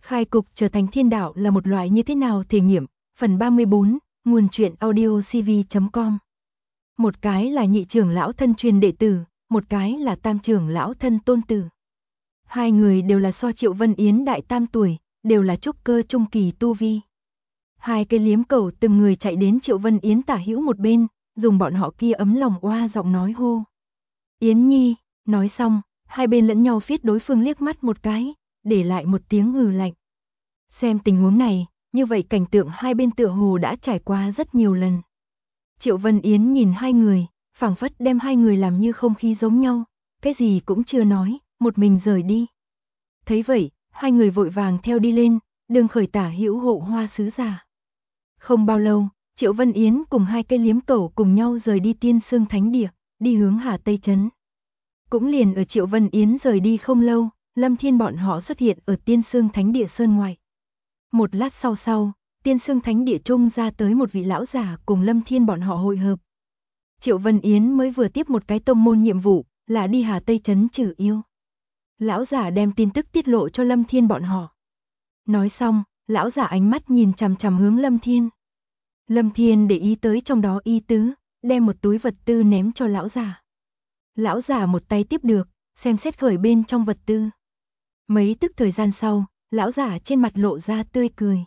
Khai cục trở thành thiên đạo là một loại như thế nào thể nghiệm, phần 34, nguồn truyện audio cv.com. Một cái là nhị trưởng lão thân truyền đệ tử, một cái là tam trưởng lão thân tôn tử. Hai người đều là so Triệu Vân Yến đại tam tuổi, đều là trúc cơ trung kỳ tu vi. Hai cái liếm cầu từng người chạy đến Triệu Vân Yến tả hữu một bên, dùng bọn họ kia ấm lòng oa giọng nói hô. Yến Nhi, nói xong, hai bên lẫn nhau phiết đối phương liếc mắt một cái, để lại một tiếng hừ lạnh. Xem tình huống này, như vậy cảnh tượng hai bên tựa hồ đã trải qua rất nhiều lần. Triệu Vân Yến nhìn hai người, phảng phất đem hai người làm như không khí giống nhau, cái gì cũng chưa nói, một mình rời đi. Thấy vậy, hai người vội vàng theo đi lên, đường khởi tả hữu hộ hoa sứ giả. Không bao lâu, Triệu Vân Yến cùng hai cây liếm cẩu cùng nhau rời đi Tiên Sương Thánh Địa, đi hướng Hà Tây Trấn. Cũng liền ở Triệu Vân Yến rời đi không lâu, Lâm Thiên bọn họ xuất hiện ở Tiên Sương Thánh Địa sơn ngoài. Một lát sau, Tiên Sương Thánh Địa trung ra tới một vị lão giả cùng Lâm Thiên bọn họ hội hợp. Triệu Vân Yến mới vừa tiếp một cái tông môn nhiệm vụ, là đi Hà Tây Trấn trừ yêu. Lão giả đem tin tức tiết lộ cho Lâm Thiên bọn họ. Nói xong, lão giả ánh mắt nhìn chằm chằm hướng Lâm Thiên. Lâm Thiên để ý tới trong đó ý tứ, đem một túi vật tư ném cho lão giả. Lão giả một tay tiếp được, xem xét khởi bên trong vật tư. Mấy tức thời gian sau, lão giả trên mặt lộ ra tươi cười.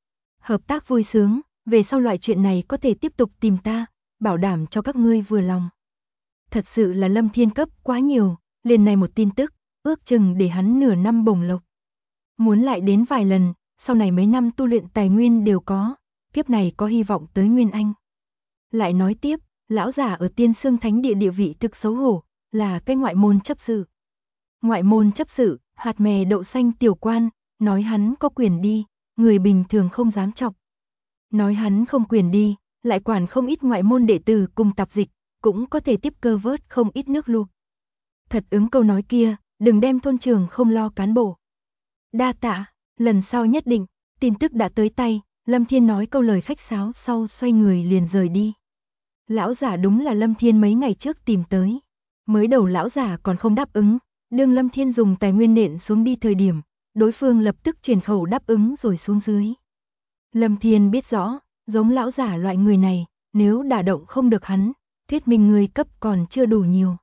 Hợp tác vui sướng, về sau loại chuyện này có thể tiếp tục tìm ta, bảo đảm cho các ngươi vừa lòng. Thật sự là Lâm Thiên cấp quá nhiều, liền này một tin tức, ước chừng để hắn nửa năm bổng lộc. Muốn lại đến vài lần, sau này mấy năm tu luyện tài nguyên đều có, kiếp này có hy vọng tới Nguyên Anh. Lại nói tiếp, lão giả ở Tiên Sương Thánh Địa địa vị thực xấu hổ, là cái ngoại môn chấp sự. Ngoại môn chấp sự, hạt mè đậu xanh tiểu quan, nói hắn có quyền đi, người bình thường không dám chọc. Nói hắn không quyền đi, lại quản không ít ngoại môn đệ tử cùng tạp dịch, cũng có thể tiếp cơ vớt không ít nước luộc. Thật ứng câu nói kia, đừng đem thôn trường không lo cán bộ. Đa tạ, lần sau nhất định, tin tức đã tới tay, Lâm Thiên nói câu lời khách sáo sau xoay người liền rời đi. Lão giả đúng là Lâm Thiên mấy ngày trước tìm tới. Mới đầu lão giả còn không đáp ứng, đương Lâm Thiên dùng tài nguyên nện xuống đi thời điểm, đối phương lập tức truyền khẩu đáp ứng rồi xuống dưới. Lâm Thiên biết rõ, giống lão giả loại người này, nếu đả động không được hắn, thuyết minh người cấp còn chưa đủ nhiều.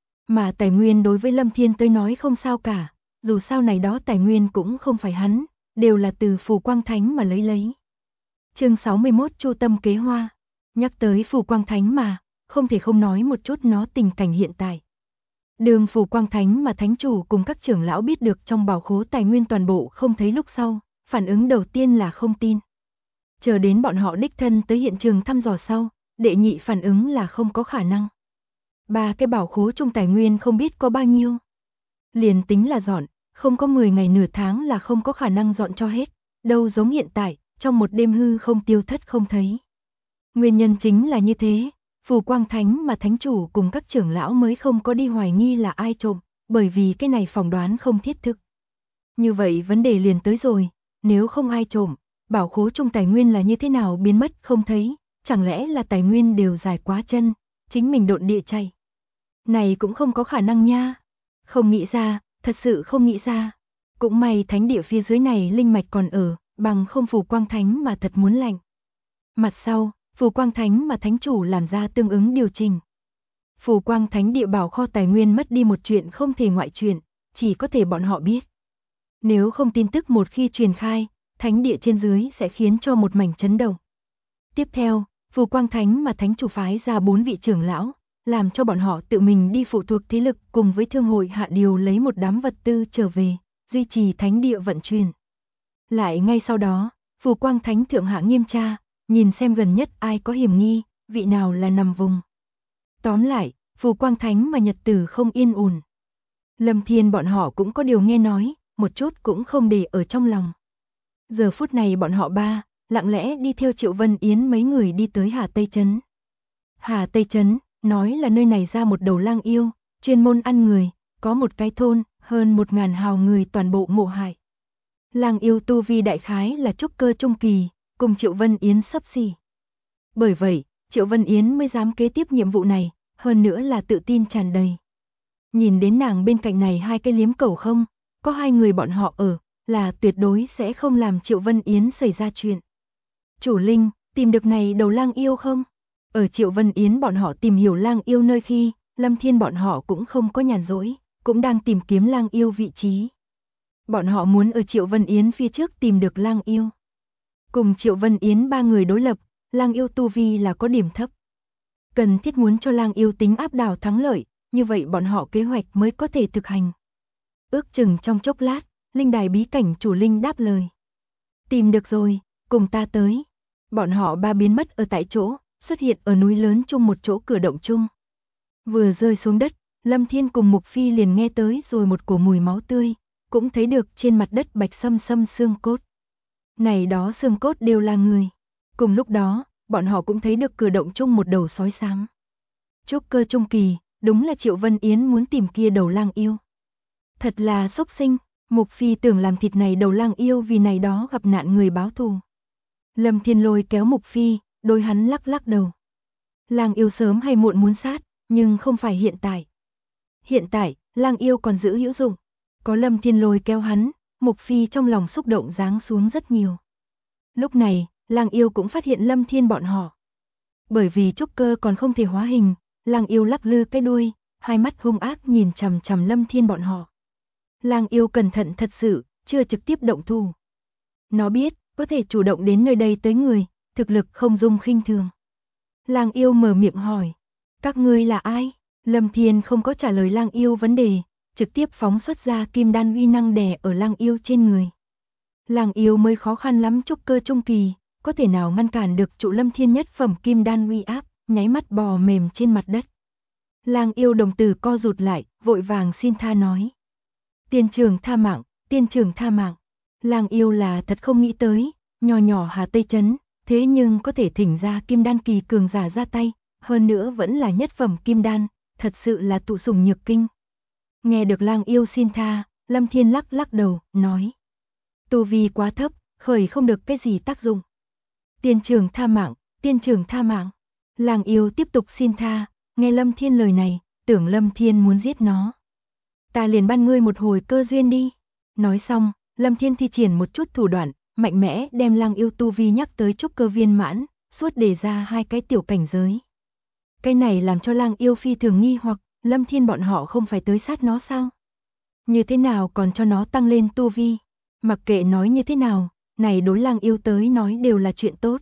Mà tài nguyên đối với Lâm Thiên tới nói không sao cả, dù sao này đó tài nguyên cũng không phải hắn, đều là từ Phù Quang Thánh mà lấy. Chương 61 Chu Tâm Kế Hoa. Nhắc tới Phù Quang Thánh mà, không thể không nói một chút nó tình cảnh hiện tại. Đường Phù Quang Thánh mà thánh chủ cùng các trưởng lão biết được trong bảo khố tài nguyên toàn bộ không thấy lúc sau, phản ứng đầu tiên là không tin. Chờ đến bọn họ đích thân tới hiện trường thăm dò sau, đệ nhị phản ứng là không có khả năng. Ba cái bảo khố trong tài nguyên không biết có bao nhiêu. Liền tính là dọn, không có 10 ngày nửa tháng là không có khả năng dọn cho hết, đâu giống hiện tại, trong một đêm hư không tiêu thất không thấy. Nguyên nhân chính là như thế, Phù Quang Thánh mà thánh chủ cùng các trưởng lão mới không có đi hoài nghi là ai trộm, bởi vì cái này phỏng đoán không thiết thực. Như vậy vấn đề liền tới rồi, nếu không ai trộm, bảo khố trong tài nguyên là như thế nào biến mất không thấy, chẳng lẽ là tài nguyên đều dài quá chân, chính mình độn địa chạy. Này cũng không có khả năng nha. Không nghĩ ra, thật sự không nghĩ ra. Cũng may thánh địa phía dưới này linh mạch còn ở, bằng không Phù Quang Thánh mà thật muốn lạnh. Mặt sau, Phù Quang Thánh mà thánh chủ làm ra tương ứng điều chỉnh. Phù Quang Thánh địa bảo kho tài nguyên mất đi một chuyện không thể ngoại chuyện, chỉ có thể bọn họ biết. Nếu không tin tức một khi truyền khai, thánh địa trên dưới sẽ khiến cho một mảnh chấn động. Tiếp theo, Phù Quang Thánh mà thánh chủ phái ra 4 vị trưởng lão, làm cho bọn họ tự mình đi phụ thuộc thế lực cùng với thương hội hạ điều lấy một đám vật tư trở về, duy trì thánh địa vận chuyển. Lại ngay sau đó, Phù Quang Thánh thượng hạ nghiêm tra, nhìn xem gần nhất ai có hiểm nghi, vị nào là nằm vùng. Tóm lại, Phù Quang Thánh mà nhật tử không yên ổn. Lâm Thiên bọn họ cũng có điều nghe nói, một chút cũng không để ở trong lòng. Giờ phút này bọn họ ba, lặng lẽ đi theo Triệu Vân Yến mấy người đi tới Hà Tây Trấn. Hà Tây Trấn, nói là nơi này ra một đầu lang yêu, chuyên môn ăn người, có một cái thôn, hơn 1000 hào người toàn bộ ngộ hại. Lang yêu tu vi đại khái là trúc cơ trung kỳ, cùng Triệu Vân Yến sắp xỉ. Bởi vậy, Triệu Vân Yến mới dám kế tiếp nhiệm vụ này, hơn nữa là tự tin tràn đầy. Nhìn đến nàng bên cạnh này hai cái liếm cẩu không, có hai người bọn họ ở, là tuyệt đối sẽ không làm Triệu Vân Yến xảy ra chuyện. Chủ Linh, tìm được này đầu lang yêu không? Ở Triệu Vân Yến bọn họ tìm hiểu lang yêu nơi khi, Lâm Thiên bọn họ cũng không có nhàn rỗi, cũng đang tìm kiếm lang yêu vị trí. Bọn họ muốn ở Triệu Vân Yến phía trước tìm được lang yêu. Cùng Triệu Vân Yến ba người đối lập, lang yêu tu vi là có điểm thấp. Cần thiết muốn cho lang yêu tính áp đảo thắng lợi, như vậy bọn họ kế hoạch mới có thể thực hành. Ước chừng trong chốc lát, linh đài bí cảnh chủ Linh đáp lời. Tìm được rồi, cùng ta tới. Bọn họ ba biến mất ở tại chỗ, xuất hiện ở núi lớn chung một chỗ cửa động chung. Vừa rơi xuống đất, Lâm Thiên cùng Mục Phi liền nghe tới rồi một cổ mùi máu tươi, cũng thấy được trên mặt đất bạch xâm xâm xương cốt. Này đó xương cốt đều là người. Cùng lúc đó, bọn họ cũng thấy được cửa động chung một đầu sói sáng. Trúc cơ trung kỳ, đúng là Triệu Vân Yến muốn tìm kia đầu lang yêu. Thật là xúc sinh, Mục Phi tưởng làm thịt này đầu lang yêu vì này đó gặp nạn người báo thù. Lâm Thiên lôi kéo Mục Phi, đôi hắn lắc lắc đầu. Lang yêu sớm hay muộn muốn sát, nhưng không phải hiện tại. Hiện tại, lang yêu còn giữ hữu dụng. Có Lâm Thiên lôi kéo hắn, Mục Phi trong lòng xúc động giáng xuống rất nhiều. Lúc này, lang yêu cũng phát hiện Lâm Thiên bọn họ. Bởi vì trúc cơ còn không thể hóa hình, lang yêu lắc lư cái đuôi, hai mắt hung ác nhìn chằm chằm Lâm Thiên bọn họ. Lang yêu cẩn thận thật sự, chưa trực tiếp động thủ. Nó biết, có thể chủ động đến nơi đây tới người, thực lực không dung khinh thường. Lang yêu mở miệng hỏi, các ngươi là ai? Lâm Thiên không có trả lời lang yêu vấn đề, trực tiếp phóng xuất ra kim đan uy năng đè ở lang yêu trên người. Lang yêu mới khó khăn lắm trúc cơ trung kỳ, có thể nào ngăn cản được trụ Lâm Thiên nhất phẩm kim đan uy áp, nháy mắt bò mềm trên mặt đất. Lang yêu đồng tử co rụt lại, vội vàng xin tha nói. Tiên trưởng tha mạng, tiên trưởng tha mạng. Lang yêu là thật không nghĩ tới, nhỏ nhỏ Hà Tây Trấn, thế nhưng có thể thỉnh ra kim đan kỳ cường giả ra tay, hơn nữa vẫn là nhất phẩm kim đan, thật sự là tụ sủng nhược kinh. Nghe được lang yêu xin tha, Lâm Thiên lắc lắc đầu, nói. Tu vi quá thấp, khởi không được cái gì tác dụng. Tiên trưởng tha mạng, tiên trưởng tha mạng. Lang yêu tiếp tục xin tha, nghe Lâm Thiên lời này, tưởng Lâm Thiên muốn giết nó. Ta liền ban ngươi một hồi cơ duyên đi. Nói xong, Lâm Thiên thi triển một chút thủ đoạn, mạnh mẽ đem lang yêu tu vi nhắc tới trúc cơ viên mãn, suốt đề ra hai cái tiểu cảnh giới. Cái này làm cho lang yêu phi thường nghi hoặc, Lâm Thiên bọn họ không phải tới sát nó sao? Như thế nào còn cho nó tăng lên tu vi? Mặc kệ nói như thế nào, này đối lang yêu tới nói đều là chuyện tốt.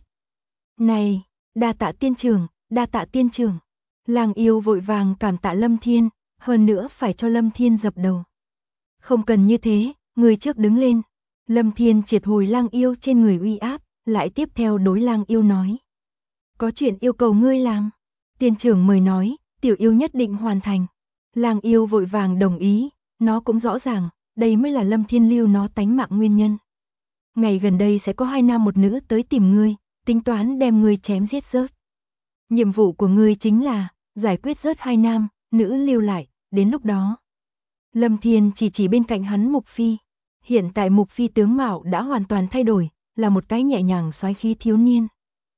Này, đa tạ tiên trưởng, đa tạ tiên trưởng. Lang yêu vội vàng cảm tạ Lâm Thiên, hơn nữa phải cho Lâm Thiên dập đầu. Không cần như thế, người trước đứng lên. Lâm Thiên triệt hồi lang yêu trên người uy áp, lại tiếp theo đối lang yêu nói. Có chuyện yêu cầu ngươi làm. Tiên trưởng mời nói, tiểu yêu nhất định hoàn thành. Lang yêu vội vàng đồng ý, nó cũng rõ ràng, đây mới là Lâm Thiên lưu nó tánh mạng nguyên nhân. Ngày gần đây sẽ có 2 nam một nữ tới tìm ngươi, tính toán đem ngươi chém giết rớt. Nhiệm vụ của ngươi chính là giải quyết rớt 2 nam, nữ lưu lại, đến lúc đó. Lâm Thiên chỉ bên cạnh hắn Mục Phi. Hiện tại Mục Phi tướng mạo đã hoàn toàn thay đổi, là một cái nhẹ nhàng soái khí thiếu niên.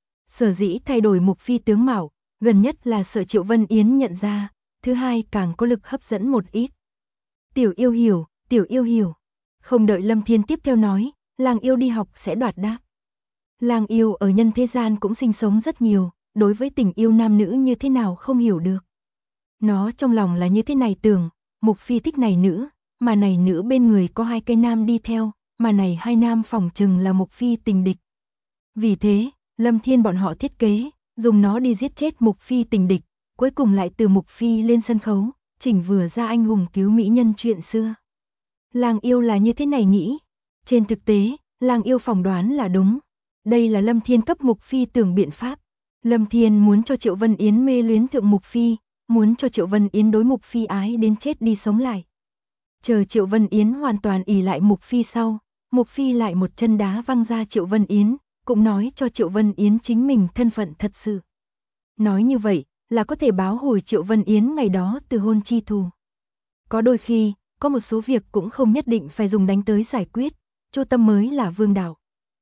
Sở dĩ thay đổi Mục Phi tướng mạo, gần nhất là sợ Triệu Vân Yến nhận ra, thứ hai càng có lực hấp dẫn một ít. Tiểu yêu hiểu, tiểu yêu hiểu. Không đợi Lâm Thiên tiếp theo nói, lang yêu đi học sẽ đoạt đáp. Lang yêu ở nhân thế gian cũng sinh sống rất nhiều, đối với tình yêu nam nữ như thế nào không hiểu được. Nó trong lòng là như thế này tưởng, Mục Phi thích này nữ, mà này nữ bên người có 2 cái nam đi theo, mà này 2 nam phỏng chừng là Mục Phi tình địch. Vì thế, Lâm Thiên bọn họ thiết kế, dùng nó đi giết chết Mục Phi tình địch, cuối cùng lại từ Mục Phi lên sân khấu, chỉnh vừa ra anh hùng cứu mỹ nhân chuyện xưa. Lang yêu là như thế này nghĩ. Trên thực tế, lang yêu phỏng đoán là đúng. Đây là Lâm Thiên cấp Mục Phi tưởng biện pháp. Lâm Thiên muốn cho Triệu Vân Yến mê luyến thượng Mục Phi, muốn cho Triệu Vân Yến đối Mục Phi ái đến chết đi sống lại. Chờ Triệu Vân Yến hoàn toàn ỷ lại Mục Phi sau, Mục Phi lại một chân đá văng ra Triệu Vân Yến, cũng nói cho Triệu Vân Yến chính mình thân phận thật sự. Nói như vậy, là có thể báo hồi Triệu Vân Yến ngày đó từ hôn chi thù. Có đôi khi, có một số việc cũng không nhất định phải dùng đánh tới giải quyết, Chu tâm mới là vương đạo.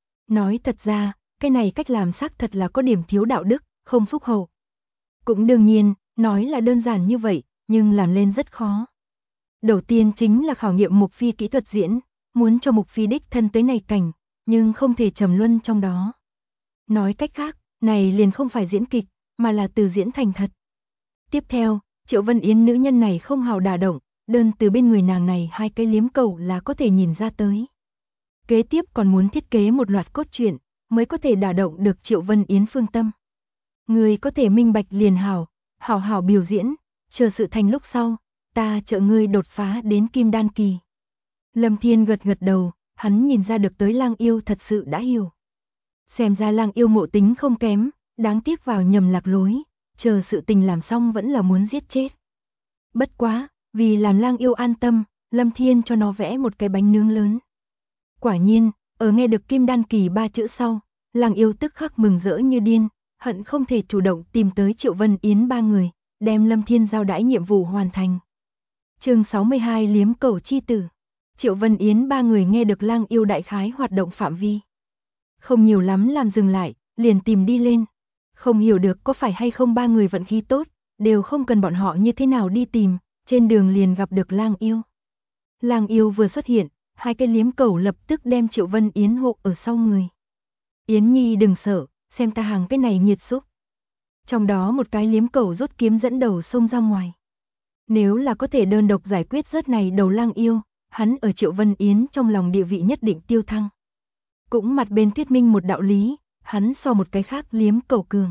Nói thật ra, cái này cách làm xác thật là có điểm thiếu đạo đức, không phúc hậu. Cũng đương nhiên, nói là đơn giản như vậy, nhưng làm lên rất khó. Đầu tiên chính là khảo nghiệm Mục Phi kỹ thuật diễn, muốn cho Mục Phi đích thân tới này cảnh, nhưng không thể trầm luân trong đó. Nói cách khác, này liền không phải diễn kịch, mà là từ diễn thành thật. Tiếp theo, Triệu Vân Yến nữ nhân này không hào đả động, đơn từ bên người nàng này hai cái liếm cầu là có thể nhìn ra tới. Kế tiếp còn muốn thiết kế một loạt cốt truyện, mới có thể đả động được Triệu Vân Yến phương tâm. Người có thể minh bạch liền hảo hảo biểu diễn, chờ sự thành lúc sau, ta trợ ngươi đột phá đến kim đan kỳ. Lâm Thiên gật gật đầu, hắn nhìn ra được tới Lang Yêu thật sự đã hiểu. Xem ra Lang Yêu ngộ tính không kém, đáng tiếc vào nhầm lạc lối, chờ sự tình làm xong vẫn là muốn giết chết. Bất quá, vì làm Lang Yêu an tâm, Lâm Thiên cho nó vẽ một cái bánh nướng lớn. Quả nhiên, ở nghe được kim đan kỳ 3 chữ sau, Lang Yêu tức khắc mừng rỡ như điên, hận không thể chủ động tìm tới Triệu Vân Yến ba người, đem Lâm Thiên giao đãi nhiệm vụ hoàn thành. Chương 62 liếm cầu chi tử. Triệu Vân Yến ba người nghe được Lang Yêu đại khái hoạt động phạm vi. Không nhiều lắm làm dừng lại, liền tìm đi lên. Không hiểu được có phải hay không ba người vận khí tốt, đều không cần bọn họ như thế nào đi tìm, trên đường liền gặp được Lang Yêu. Lang Yêu vừa xuất hiện, hai cái liếm cầu lập tức đem Triệu Vân Yến hộ ở sau người. Yến Nhi đừng sợ, xem ta hàng cái này nhiệt xúc. Trong đó một cái liếm cầu rút kiếm dẫn đầu xông ra ngoài. Nếu là có thể đơn độc giải quyết rớt này đầu Lang Yêu, hắn ở Triệu Vân Yến trong lòng địa vị nhất định tiêu thăng. Cũng mặt bên thuyết minh một đạo lý, hắn so một cái khác liếm cầu cường.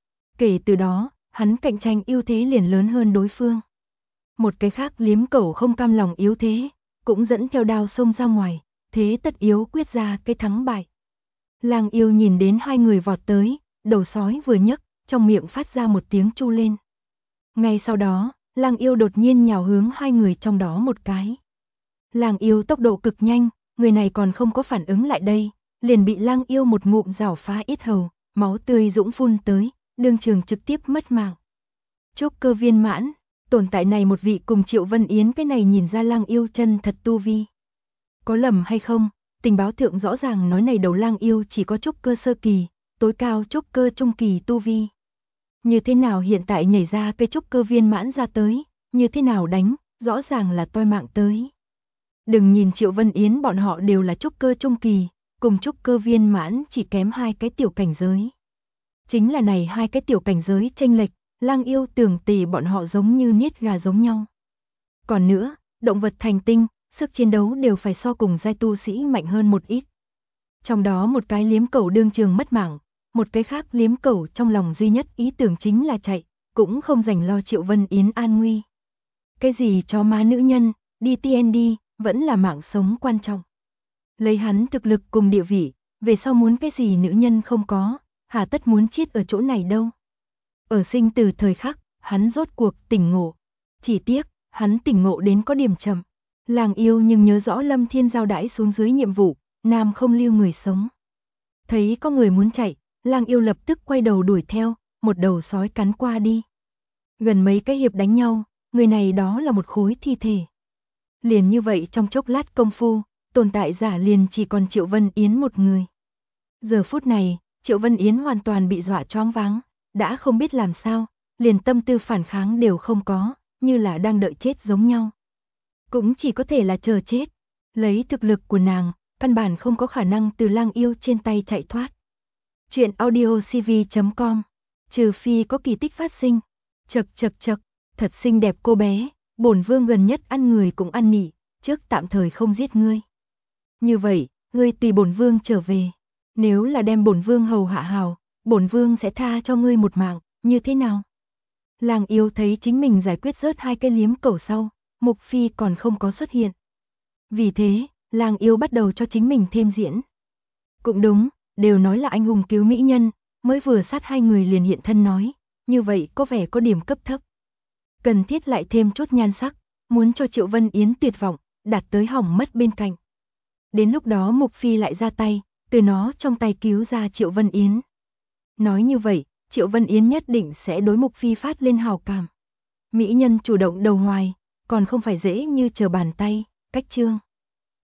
Kể từ đó, hắn cạnh tranh ưu thế liền lớn hơn đối phương. Một cái khác liếm cầu không cam lòng yếu thế, cũng dẫn theo đao xông ra ngoài, thế tất yếu quyết ra cái thắng bại. Lang Yêu nhìn đến hai người vọt tới, đầu sói vừa nhấc, trong miệng phát ra một tiếng chu lên. Ngay sau đó, Lang Yêu đột nhiên nhào hướng hai người trong đó một cái. Lang Yêu tốc độ cực nhanh, người này còn không có phản ứng lại đây, liền bị Lang Yêu một ngụm rảo phá yết hầu, máu tươi dũng phun tới, đương trường trực tiếp mất mạng. Trúc cơ viên mãn, tồn tại này một vị cùng Triệu Vân Yến cái này nhìn ra Lang Yêu chân thật tu vi. Có lầm hay không, tình báo thượng rõ ràng nói này đầu Lang Yêu chỉ có trúc cơ sơ kỳ, tối cao trúc cơ trung kỳ tu vi. Như thế nào hiện tại nhảy ra cái trúc cơ viên mãn ra tới, như thế nào đánh, rõ ràng là toi mạng tới. Đừng nhìn Triệu Vân Yến bọn họ đều là trúc cơ trung kỳ, cùng trúc cơ viên mãn chỉ kém hai cái tiểu cảnh giới. Chính là này hai cái tiểu cảnh giới chênh lệch, Lang Yêu tưởng tỉ bọn họ giống như niết gà giống nhau. Còn nữa, động vật thành tinh, sức chiến đấu đều phải so cùng giai tu sĩ mạnh hơn một ít. Trong đó một cái liếm cầu đương trường mất mạng, một cái khác liếm cầu trong lòng duy nhất ý tưởng chính là chạy, cũng không dành lo Triệu Vân Yến an nguy. Cái gì cho má nữ nhân, đi TND, vẫn là mạng sống quan trọng. Lấy hắn thực lực cùng địa vị, về sau muốn cái gì nữ nhân không có, hà tất muốn chết ở chỗ này đâu. Ở sinh từ thời khắc, hắn rốt cuộc tỉnh ngộ. Chỉ tiếc, hắn tỉnh ngộ đến có điểm chậm. Lang Yêu nhưng nhớ rõ Lâm Thiên giao đãi xuống dưới nhiệm vụ, nam không lưu người sống. Thấy có người muốn chạy, Lang Yêu lập tức quay đầu đuổi theo, một đầu sói cắn qua đi. Gần mấy cái hiệp đánh nhau, người này đó là một khối thi thể. Liền như vậy trong chốc lát công phu, tồn tại giả liền chỉ còn Triệu Vân Yến một người. Giờ phút này, Triệu Vân Yến hoàn toàn bị dọa choáng váng, đã không biết làm sao, liền tâm tư phản kháng đều không có, như là đang đợi chết giống nhau. Cũng chỉ có thể là chờ chết. Lấy thực lực của nàng, căn bản không có khả năng từ Lang Yêu trên tay chạy thoát. Chuyện audiocv.com. Trừ phi có kỳ tích phát sinh. Chậc, thật xinh đẹp cô bé, bổn vương gần nhất ăn người cũng ăn nỉ, trước tạm thời không giết ngươi. Như vậy, ngươi tùy bổn vương trở về. Nếu là đem bổn vương hầu hạ hào, bổn vương sẽ tha cho ngươi một mạng, như thế nào? Lang Yêu thấy chính mình giải quyết rớt hai cái liếm cầu sau, Mục Phi còn không có xuất hiện. Vì thế, Lang Yêu bắt đầu cho chính mình thêm diễn. Cũng đúng, đều nói là anh hùng cứu mỹ nhân, mới vừa sát hai người liền hiện thân nói, như vậy có vẻ có điểm cấp thấp. Cần thiết lại thêm chút nhan sắc, muốn cho Triệu Vân Yến tuyệt vọng, đạt tới hỏng mất bên cạnh. Đến lúc đó Mục Phi lại ra tay, từ nó trong tay cứu ra Triệu Vân Yến. Nói như vậy, Triệu Vân Yến nhất định sẽ đối Mục Phi phát lên hào cảm. Mỹ nhân chủ động đầu hoài, còn không phải dễ như trở bàn tay, cách chương.